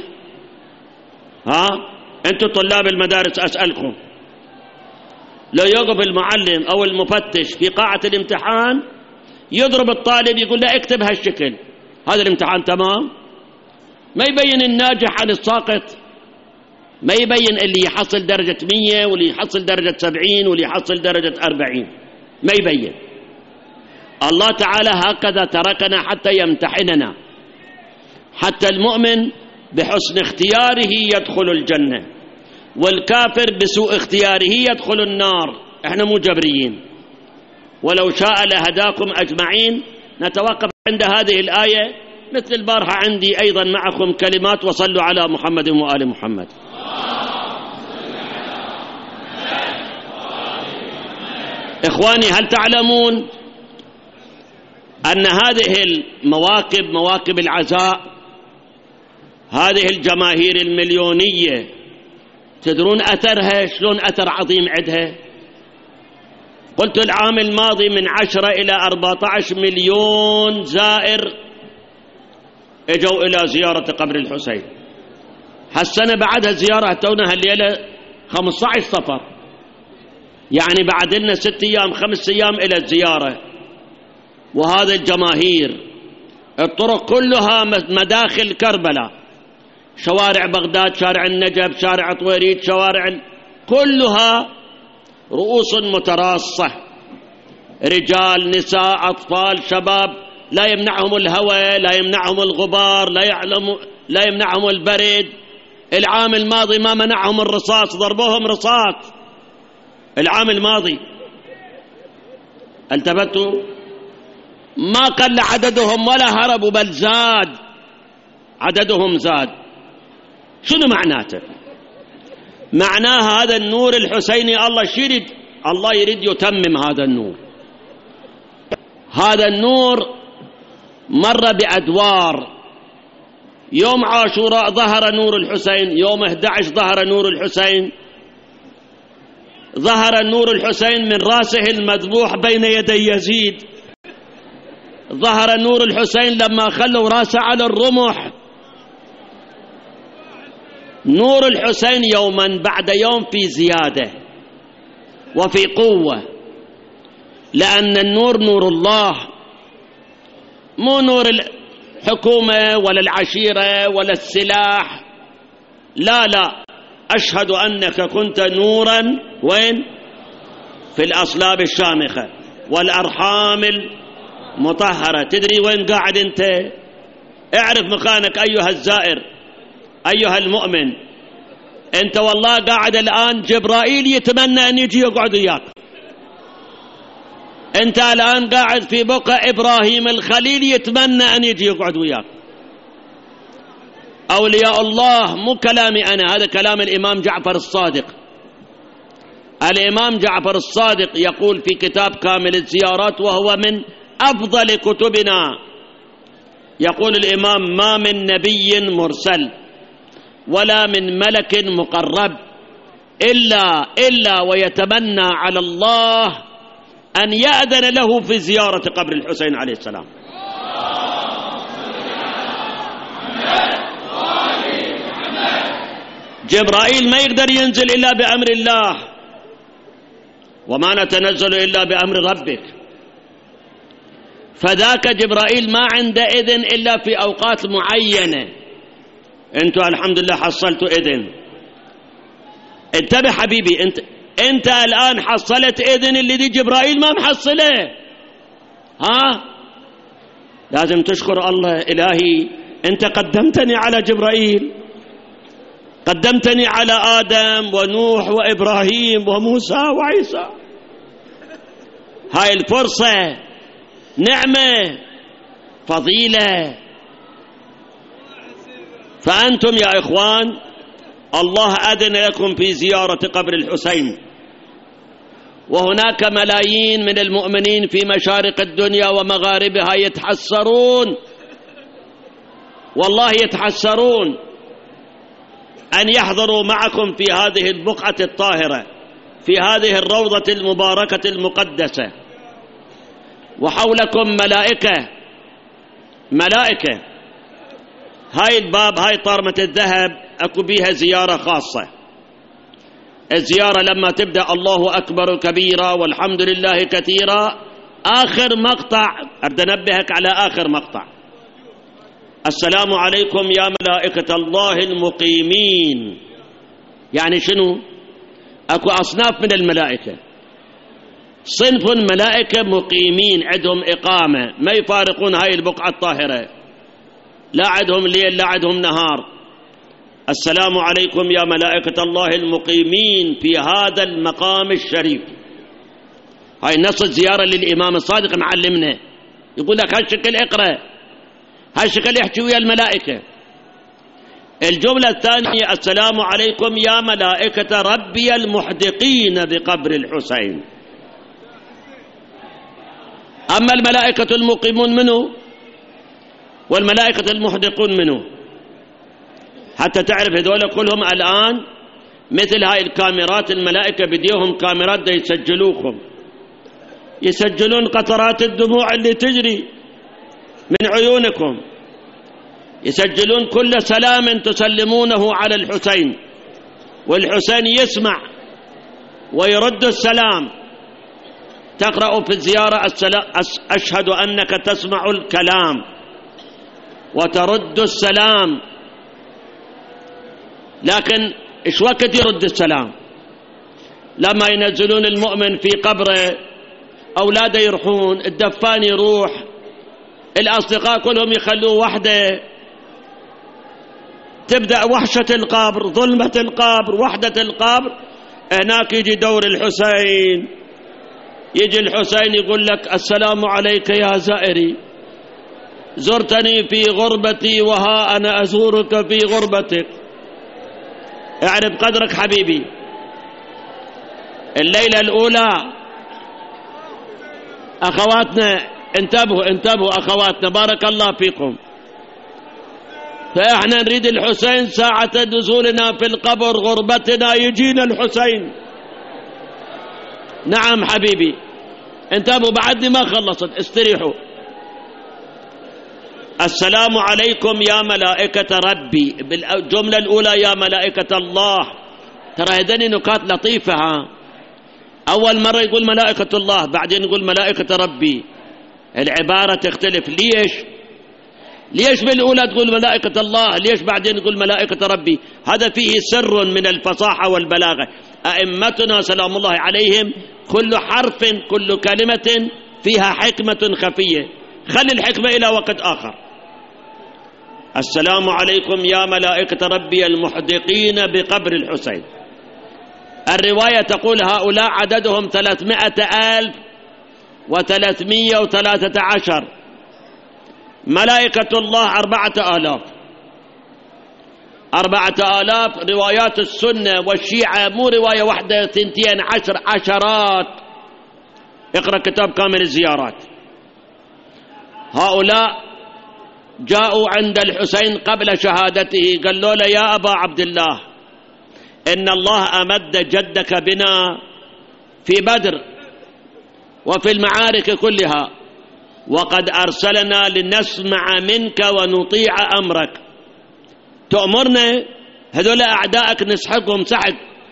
أنتم طلاب المدارس أسألكم، لو يوقف المعلم أو المفتش في قاعة الامتحان يضرب الطالب يقول له اكتب هالشكل، هذا الامتحان تمام؟ ما يبين الناجح عن الساقط، ما يبين اللي يحصل درجة 100 واللي يحصل درجة 70 واللي يحصل درجة 40، ما يبين. الله تعالى هكذا تركنا حتى يمتحننا، حتى المؤمن بحسن اختياره يدخل الجنة، والكافر بسوء اختياره يدخل النار. احنا مو جبريين. ولو شاء لهداكم أجمعين. نتوقف عند هذه الآية. مثل البارحة عندي أيضا معكم كلمات، وصلوا على محمد وآل محمد. إخواني، هل تعلمون أن هذه المواكب، مواكب العزاء، هذه الجماهير المليونية تدرون أثرها شلون أثر عظيم عندها؟ قلت العام الماضي من 10 إلى 14 مليون زائر اجوا إلى زيارة قبر الحسين. هالسنة بعدها زيارة تونا هالليلة 15 صفر، يعني بعد لنا 6 أيام 5 أيام إلى الزيارة. وهذا الجماهير الطرق كلها مداخل كربلاء، شوارع بغداد، شارع النجف، شارع طويريد، شوارع كلها رؤوس متراصة، رجال نساء أطفال شباب، لا يمنعهم الهواء، لا يمنعهم الغبار، لا يمنعهم البرد. العام الماضي ما منعهم الرصاص، ضربوهم رصاص العام الماضي. التفتوا؟ ما قل عددهم ولا هربوا، بل زاد عددهم، زاد. شنو معناته؟ معناها هذا النور الحسيني الله يريد يتمم هذا النور. هذا النور مر بأدوار. يوم عاشوراء ظهر نور الحسين، يوم 11 ظهر نور الحسين، ظهر النور الحسين من راسه المذبوح بين يدي يزيد، ظهر نور الحسين لما خلوا راسه على الرمح. نور الحسين يوما بعد يوم في زيادة وفي قوة، لأن النور نور الله، مو نور الحكومة ولا العشيرة ولا السلاح. لا لا، أشهد أنك كنت نورا وين؟ في الأصلاب الشامخة والأرحام المطهرة. تدري وين قاعد أنت؟ اعرف مكانك أيها الزائر، أيها المؤمن. أنت والله قاعد الآن جبرائيل يتمنى أن يجي يقعد وياك. أنت الآن قاعد في بقع إبراهيم الخليل يتمنى أن يجي يقعد وياك. أولياء الله، مو كلامي أنا، هذا كلام الإمام جعفر الصادق. الإمام جعفر الصادق يقول في كتاب كامل الزيارات، وهو من أفضل كتبنا، يقول الإمام: ما من نبي مرسل ولا من ملك مقرب إلا ويتمنى على الله أن يأذن له في زيارة قبر الحسين عليه السلام. جبرائيل ما يقدر ينزل إلا بأمر الله، وما نتنزل إلا بأمر ربك. فذاك جبرائيل ما عنده إذن إلا في أوقات معينة. أنتوا الحمد لله حصلتوا إذن. انتبه حبيبي، أنت الآن حصلت إذن اللي دي جبرائيل ما محصله. لازم تشكر الله. إلهي أنت قدمتني على جبرائيل، قدمتني على آدم ونوح وإبراهيم وموسى وعيسى. هاي الفرصة نعمة فضيلة. فأنتم يا إخوان الله أذن لكم في زيارة قبر الحسين، وهناك ملايين من المؤمنين في مشارق الدنيا ومغاربها يتحسرون، والله يتحسرون أن يحضروا معكم في هذه البقعة الطاهرة، في هذه الروضة المباركة المقدسة، وحولكم ملائكة. هاي الباب، هاي طارمة الذهب أكو بيها زيارة خاصة. الزيارة لما تبدأ الله أكبر كبيرا والحمد لله كثيرا، آخر مقطع أريد أنبهك على آخر مقطع: السلام عليكم يا ملائكة الله المقيمين. يعني شنو؟ أكو أصناف من الملائكة. صنف ملائكة مقيمين عندهم إقامة، ما يفارقون هاي البقعة الطاهرة، لا عندهم ليل لا عندهم نهار. السلام عليكم يا ملائكة الله المقيمين في هذا المقام الشريف. هاي نص الزيارة للإمام الصادق معلمنا، يقول لك هالشكل اقرأ، هالشكل يحكي ويا الملائكة. الجملة الثانية: السلام عليكم يا ملائكة ربي المحدقين بقبر الحسين. أما الملائكة المقيمون منه والملائكة المحدقون منه. حتى تعرف هذول كلهم الآن مثل هاي الكاميرات، الملائكة بديهم كاميرات دا يسجلوكم، يسجلون قطرات الدموع اللي تجري من عيونكم، يسجلون كل سلام تسلمونه على الحسين، والحسين يسمع ويرد السلام. تقرأ في الزيارة أشهد أنك تسمع الكلام وترد السلام، لكن إيش وقت يرد السلام؟ لما ينزلون المؤمن في قبره، أولاده يروحون، الدفان يروح، الأصدقاء كلهم يخلوه وحده، تبدأ وحشة القبر، ظلمة القبر، وحدة القبر. هناك يجي دور الحسين، يجي الحسين يقول لك السلام عليك يا زائري، زرتني في غربتي وها أنا أزورك في غربتك. اعرف قدرك حبيبي. الليلة الأولى أخواتنا انتبهوا أخواتنا بارك الله فيكم، فإحنا نريد الحسين ساعة نزولنا في القبر غربتنا يجينا الحسين. نعم حبيبي انتبهوا، بعدني ما خلصت، استريحوا. السلام عليكم يا ملائكة ربي، بالجملة الأولى يا ملائكة الله. ترى هذني نكات لطيفة، أول مرة يقول ملائكة الله، بعدين يقول ملائكة ربي، العبارة تختلف. ليش بالأولى تقول ملائكة الله، ليش بعدين يقول ملائكة ربي؟ هذا فيه سر من الفصاحة والبلاغة. أئمتنا سلام الله عليهم كل حرف كل كلمة فيها حكمة خفية، خلي الحكمة إلى وقت آخر. السلام عليكم يا ملائكة ربي المحدقين بقبر الحسين. الرواية تقول هؤلاء عددهم 300,313، ملائكة الله 4,000. 4,000 روايات السنة والشيعة، مو رواية واحدة 12 عشرات. اقرأ كتاب كامل الزيارات. هؤلاء جاءوا عند الحسين قبل شهادته، قالوا له يا أبا عبد الله إن الله أمد جدك بنا في بدر وفي المعارك كلها، وقد أرسلنا لنسمع منك ونطيع أمرك. تأمرنا هذول أعدائك نسحقهم سحق،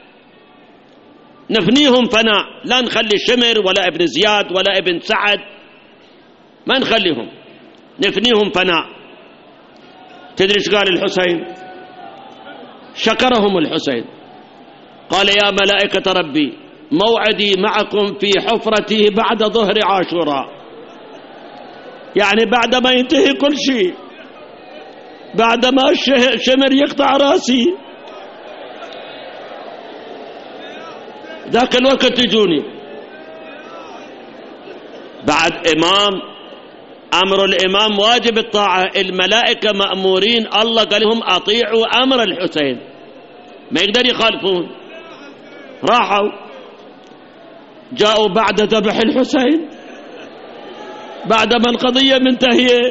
نفنيهم فناء، لا نخلي شمر ولا ابن زياد ولا ابن سعد، ما نخليهم، نفنيهم فناء. تدري ايش قال الحسين؟ شكرهم الحسين، قال يا ملائكة ربي موعدي معكم في حفرتي بعد ظهر عاشوراء، يعني بعد ما ينتهي كل شيء، بعد ما الشمر يقطع راسي، ذاك الوقت تجوني. بعد إمام، أمر الإمام واجب الطاعة، الملائكة مأمورين، الله قال لهم أطيعوا أمر الحسين، ما يقدر يخالفون. راحوا جاءوا بعد ذبح الحسين، بعد ما القضية منتهية.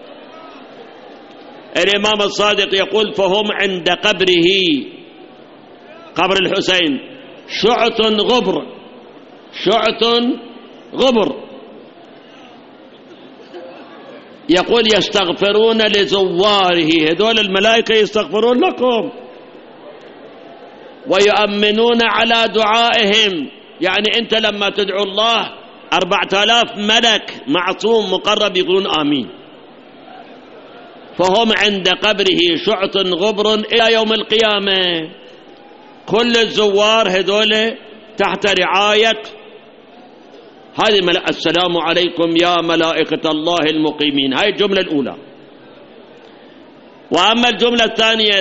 الإمام الصادق يقول فهم عند قبره، قبر الحسين، شعث غبر، شعث غبر. يقول يستغفرون لزواره، هذول الملائكة يستغفرون لكم ويؤمنون على دعائهم، يعني أنت لما تدعو الله 4,000 ملك معصوم مقرب يقولون آمين. فهم عند قبره شعث غبر إلى يوم القيامة. كل الزوار هذول تحت رعاية هذه السلام عليكم يا ملائكة الله المقيمين. هاي الجملة الأولى. وأما الجملة الثانية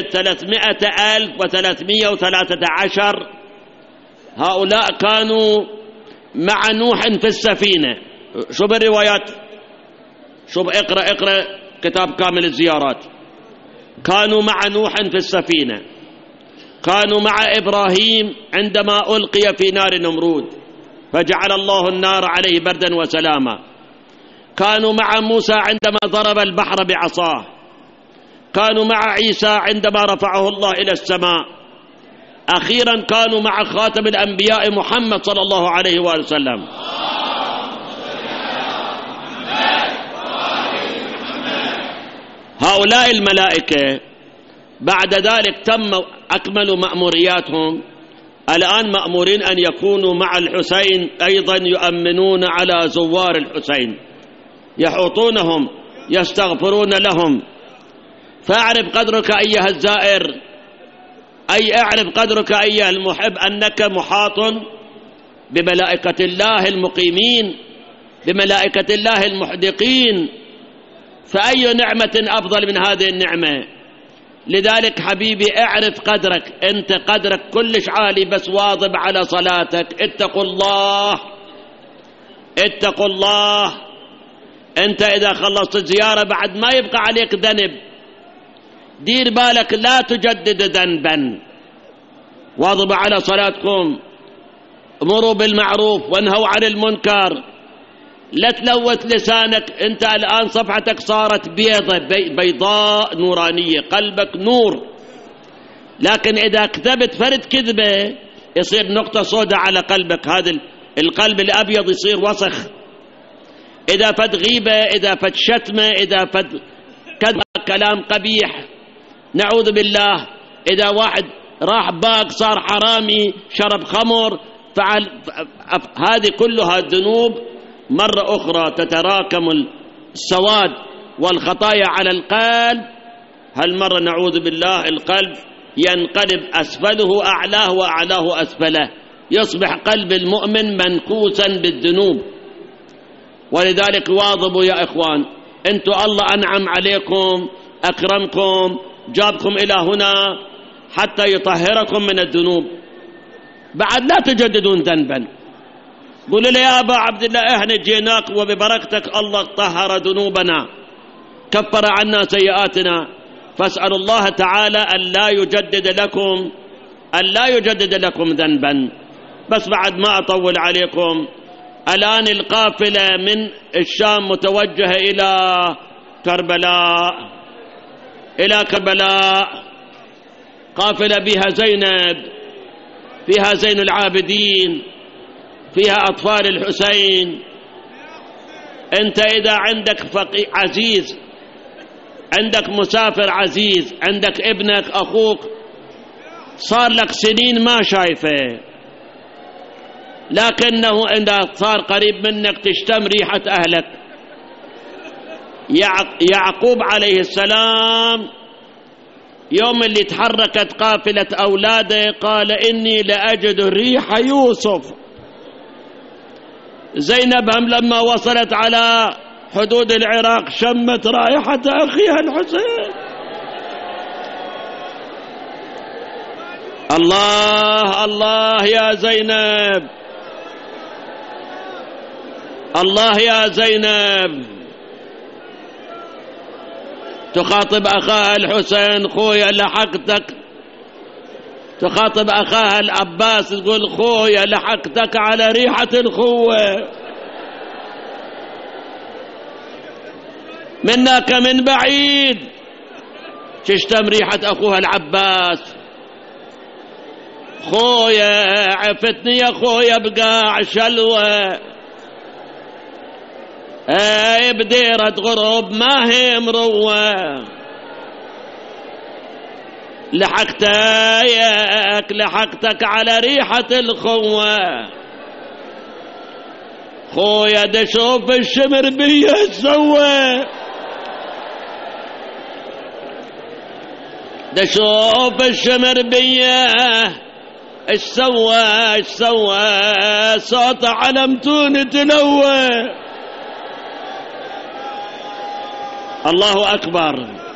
300,313 هؤلاء كانوا مع نوح في السفينة. شو بالروايات؟ شو اقرأ كتاب كامل الزيارات. كانوا مع نوح في السفينة، كانوا مع إبراهيم عندما ألقي في نار نمرود فجعل الله النار عليه بردا وسلاما، كانوا مع موسى عندما ضرب البحر بعصاه، كانوا مع عيسى عندما رفعه الله إلى السماء، أخيرا كانوا مع خاتم الأنبياء محمد صلى الله عليه وآله وسلم. هؤلاء الملائكة بعد ذلك أكملوا مأمورياتهم، الآن مأمورين أن يكونوا مع الحسين أيضا يؤمنون على زوار الحسين، يحوطونهم، يستغفرون لهم. فاعرف قدرك أيها الزائر، أي اعرف قدرك أيها المحب أنك محاط بملائكة الله المقيمين، بملائكة الله المحدقين، فأي نعمة أفضل من هذه النعمة؟ لذلك حبيبي اعرف قدرك، أنت قدرك كلش عالي، بس واظب على صلاتك. اتقوا الله، اتقوا الله. أنت إذا خلصت الزيارة بعد ما يبقى عليك ذنب، دير بالك لا تجدد ذنبا. واظب على صلاتكم، امروا بالمعروف وانهوا عن المنكر، لا تلوث لسانك. أنت الآن صفحتك صارت بيضاء نورانية، قلبك نور، لكن إذا كذبت فرد كذبة يصير نقطة سوداء على قلبك، هذا القلب الأبيض يصير وسخ. إذا فد غيبة، إذا فد شتمة، إذا فد كلام قبيح، نعوذ بالله. إذا واحد راح باق صار حرامي، شرب خمر، فعل، هذه كلها الذنوب مرة أخرى تتراكم السواد والخطايا على القلب. هالمرة نعوذ بالله القلب ينقلب أسفله أعلاه وأعلاه أسفله، يصبح قلب المؤمن منكوسا بالذنوب. ولذلك واظبوا يا إخوان، أنتم الله أنعم عليكم، أكرمكم، جابكم إلى هنا حتى يطهركم من الذنوب. بعد لا تجددون ذنبا. قولوا لي يا أبا عبد الله إحنا جيناك وببركتك الله طهر ذنوبنا، كفر عنا سيئاتنا، فاسألوا الله تعالى أن لا يجدد لكم ذنبا. بس بعد ما أطول عليكم، الآن القافلة من الشام متوجهة إلى كربلاء، قافلة بها زينب، فيها زين العابدين، فيها أطفال الحسين. أنت إذا عندك عزيز، عندك مسافر عزيز، عندك ابنك أخوك صار لك سنين ما شايفه، لكنه إذا صار قريب منك تشتم ريحة أهلك. يعقوب عليه السلام يوم اللي تحركت قافلة أولاده قال إني لأجد ريح يوسف. زينب هم لما وصلت على حدود العراق شمت رائحة أخيها الحسين. الله الله يا زينب، الله يا زينب. تخاطب أخاها الحسين خويا لحقتك، تخاطب أخاها العباس تقول خويا لحقتك على ريحة الخوة. منك من بعيد تشتم ريحة أخوها العباس. خويا عفتني يا خويا بقاع شلوة، بديرة غروب ما هي مروة، لحقتك على ريحة الخوة. خويا دشوف الشمر بيه سوى، دشوف الشمر بيه ايش سوى صوت علمتون تلوى. الله أكبر.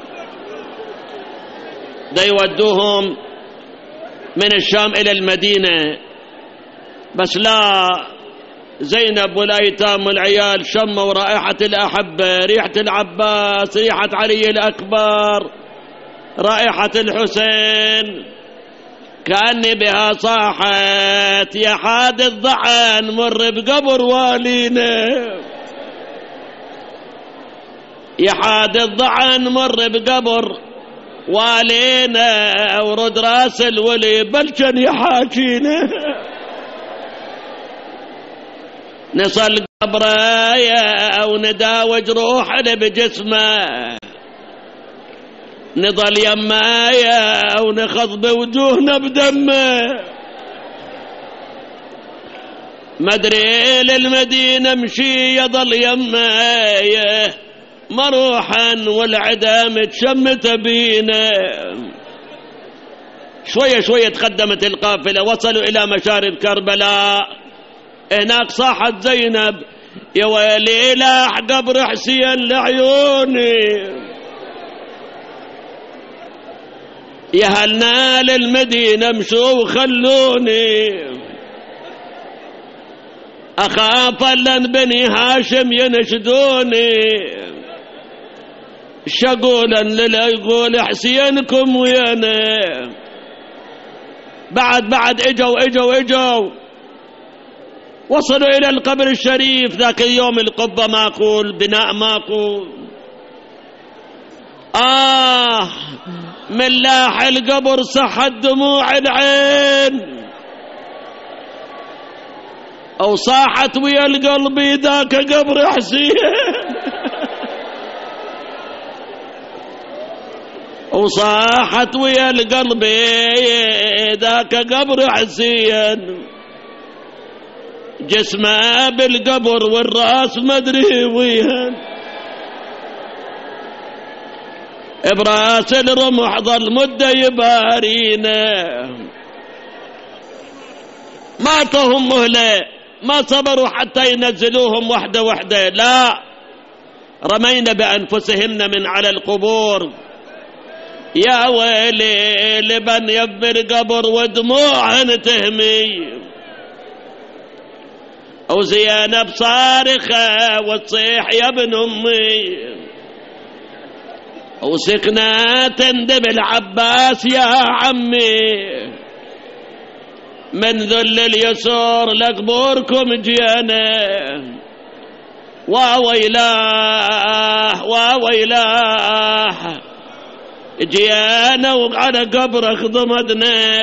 دا يودوهم من الشام إلى المدينة، بس لا، زينب والأيتام والعيال شموا رائحة الأحبة، ريحة العباس، ريحة علي الأكبر، رائحة الحسين، كأني بها صاحت يا حاد الضعن مر بقبر والينا، يا حاد الضعن مر بقبر والينا ورد راس الولي بلشن يحاكينا نصل قبره ونداوج روحنا بجسمه نضل يمايا ونخض بوجوهنا بدمه مدري للمدينة مشي يضل يمايا مروحا والعدا متشمت بينا شوية شوية تقدمت القافلة وصلوا إلى مشارب كربلاء هناك صاحت زينب يا ويلي لاح قبر حسين لعيوني يا هلنا للمدينة مشوا وخلوني أخاف لن بني هاشم ينشدوني شقولا للا يقول حسينكم ويانا بعد اجوا وصلوا إلى القبر الشريف ذاك اليوم القبة ماكول بناء ماكول من لاح القبر صحت دموع العين أو صاحت ويا القلب ذاك قبر حسين وصاحت ويا القلب ذاك قبر حسين جسمه بالقبر والراس مدري وين براس الرمح ظل مدة يبارينا ماتهم مهلة ما صبروا حتى ينزلوهم وحدة وحدة لا رمينا بأنفسهن من على القبور يا ويلي لبن يب القبر ودموعهن تهمي أو زينب صارخة وتصيح يا ابن أمي وسكنة تندب العباس يا عمي من ذل اليسور لقبوركم جينا وويلاه جينا وعلى قبرك ضمدنا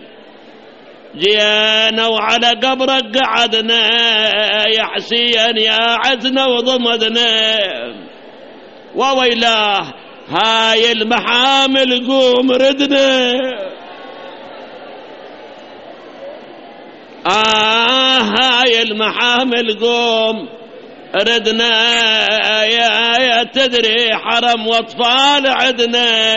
جينا وعلى قبرك قعدنا يا حسين يا عزنا وضمدنا وويلاه هاي المحامل قوم ردنا هاي المحامل قوم ردنا يا تدري حرم واطفال عدنا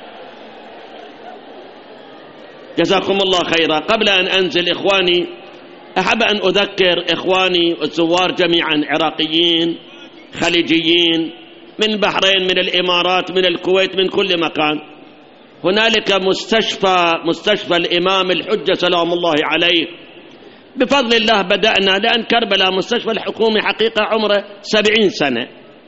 جزاكم الله خيرا. قبل أن أنزل إخواني أحب أن أذكر إخواني الزوار جميعا عراقيين خليجيين من بحرين من الإمارات من الكويت من كل مكان هنالك مستشفى الإمام الحجة سلام الله عليه بفضل الله بدأنا لأن كربلاء مستشفى الحكومي حقيقة عمره 70 سنة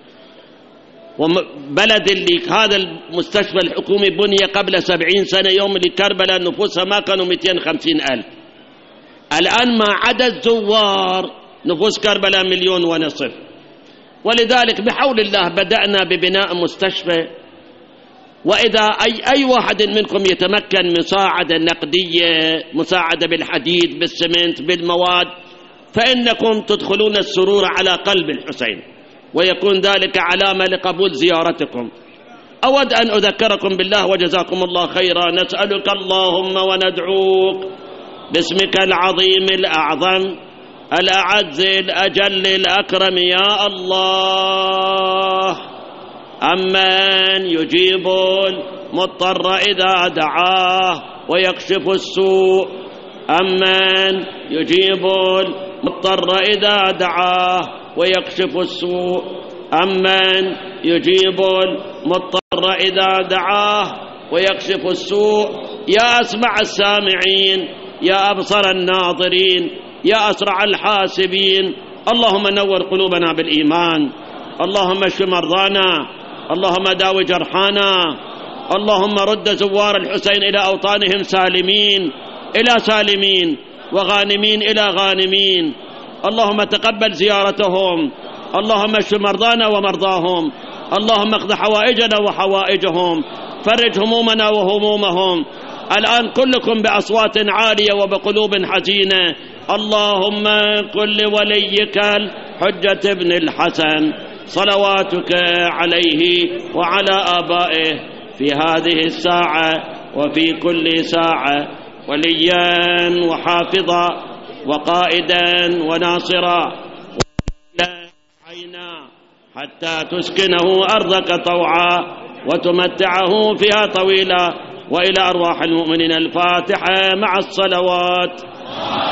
وبلد اللي هذا المستشفى الحكومي بني قبل 70 سنة يوم اللي كربلاء نفوسها ما كانوا 250,000 الآن مع عدد زوار نفوس كربلاء 1.5 مليون ولذلك بحول الله بدأنا ببناء مستشفى وإذا أي واحد منكم يتمكن مساعدة نقدية مساعدة بالحديد بالسمنت بالمواد فإنكم تدخلون السرور على قلب الحسين ويكون ذلك علامة لقبول زيارتكم. أود أن أذكركم بالله وجزاكم الله خيرا. نسألك اللهم وندعوك باسمك العظيم الأعظم الأعز الأجل الأكرم يا الله أمن يجيب المضطر إذا دعاه ويكشف السوء أمن يجيب المضطر إذا دعاه ويكشف السوء أمن يجيب المضطر إذا دعاه ويكشف السوء يا أسمع السامعين يا أبصر الناظرين يا أسرع الحاسبين اللهم نور قلوبنا بالإيمان اللهم اشف مرضانا اللهم داوي جرحانا اللهم رد زوار الحسين إلى أوطانهم سالمين إلى سالمين وغانمين إلى غانمين اللهم تقبل زيارتهم اللهم اشف مرضانا ومرضاهم اللهم اقض حوائجنا وحوائجهم فرج همومنا وهمومهم. الآن كلكم بأصوات عالية وبقلوب حزينة: اللهم قل لوليك الحجة ابن الحسن صلواتك عليه وعلى آبائه في هذه الساعة وفي كل ساعة وليا وحافظا وقائدا وناصرا عينا حتى تسكنه أرضك طوعا وتمتعه فيها طويلا. وإلى أرواح المؤمنين الفاتحة مع الصلوات.